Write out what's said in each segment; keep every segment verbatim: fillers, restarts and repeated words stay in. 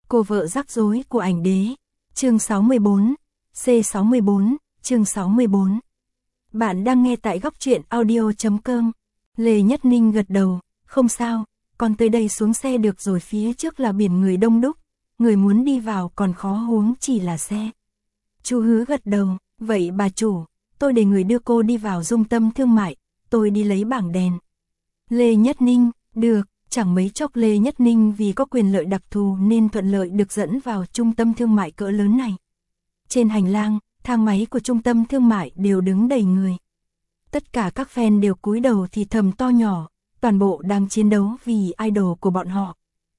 Cô vợ rắc rối của ảnh đế. Chương sáu mươi bốn, C sáu mươi bốn, chương sáu mươi bốn. Bạn đang nghe tại góc truyện audio chấm com. Lê Nhất Ninh gật đầu, không sao, con tới đây xuống xe được rồi, phía trước là biển người đông đúc, người muốn đi vào còn khó huống chỉ là xe. Chu Hứa gật đầu, vậy bà chủ, tôi để người đưa cô đi vào trung tâm thương mại, tôi đi lấy bảng đèn. Lê Nhất Ninh, được, chẳng mấy chốc Lê Nhất Ninh vì có quyền lợi đặc thù nên thuận lợi được dẫn vào trung tâm thương mại cỡ lớn này. Trên hành lang, thang máy của trung tâm thương mại đều đứng đầy người. Tất cả các fan đều cúi đầu thì thầm to nhỏ, toàn bộ đang chiến đấu vì idol của bọn họ.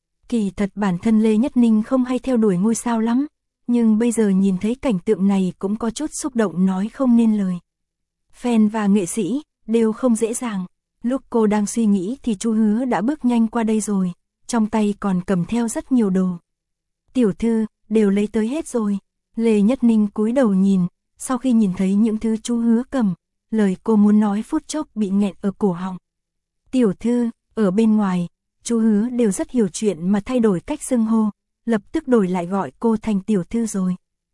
Kỳ thật bản thân Lê Nhất Ninh không hay theo đuổi ngôi sao lắm, nhưng bây giờ nhìn thấy cảnh tượng này cũng có chút xúc động nói không nên lời. Fan và nghệ sĩ đều không dễ dàng. Lúc cô đang suy nghĩ thì Chu Hứa đã bước nhanh qua đây rồi, trong tay còn cầm theo rất nhiều đồ. Tiểu thư, đều lấy tới hết rồi. Lê Nhất Ninh cúi đầu nhìn, sau khi nhìn thấy những thứ Chu Hứa cầm, lời cô muốn nói phút chốc bị nghẹn ở cổ họng. Tiểu thư, ở bên ngoài, Chu Hứa đều rất hiểu chuyện mà thay đổi cách xưng hô, lập tức đổi lại gọi cô thành tiểu thư rồi.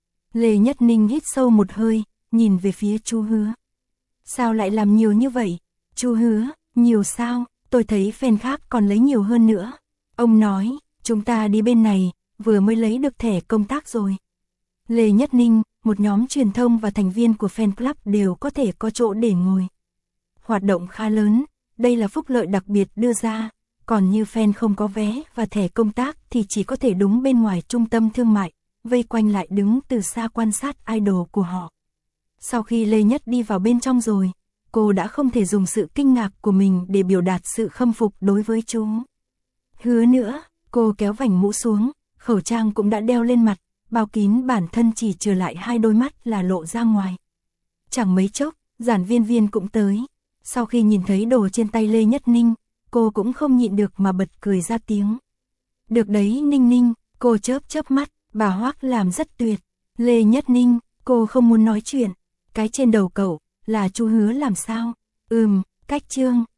Lê Nhất Ninh hít sâu một hơi, nhìn về phía Chu Hứa. Sao lại làm nhiều như vậy? Chu Hứa, nhiều sao, tôi thấy fan khác còn lấy nhiều hơn nữa. Ông nói, chúng ta đi bên này, vừa mới lấy được thẻ công tác rồi. Lê Nhất Ninh, một nhóm truyền thông và thành viên của fan club đều có thể có chỗ để ngồi. Hoạt động khá lớn, đây là phúc lợi đặc biệt đưa ra, còn như fan không có vé và thẻ công tác thì chỉ có thể đứng bên ngoài trung tâm thương mại, vây quanh lại đứng từ xa quan sát idol của họ. Sau khi Lê Nhất đi vào bên trong rồi, cô đã không thể dùng sự kinh ngạc của mình để biểu đạt sự khâm phục đối với chú Hứa nữa. Cô kéo vành mũ xuống, khẩu trang cũng đã đeo lên mặt, bao kín bản thân chỉ trừ lại hai đôi mắt là lộ ra ngoài. Chẳng mấy chốc, Giản Viên Viên cũng tới. Sau khi nhìn thấy đồ trên tay Lê Nhất Ninh, cô cũng không nhịn được mà bật cười ra tiếng. Được đấy Ninh Ninh, cô chớp chớp mắt, bà Hoắc làm rất tuyệt. Lê Nhất Ninh, cô không muốn nói chuyện. Cái trên đầu cậu là Chu Hứa làm sao? Ừm, cách trương,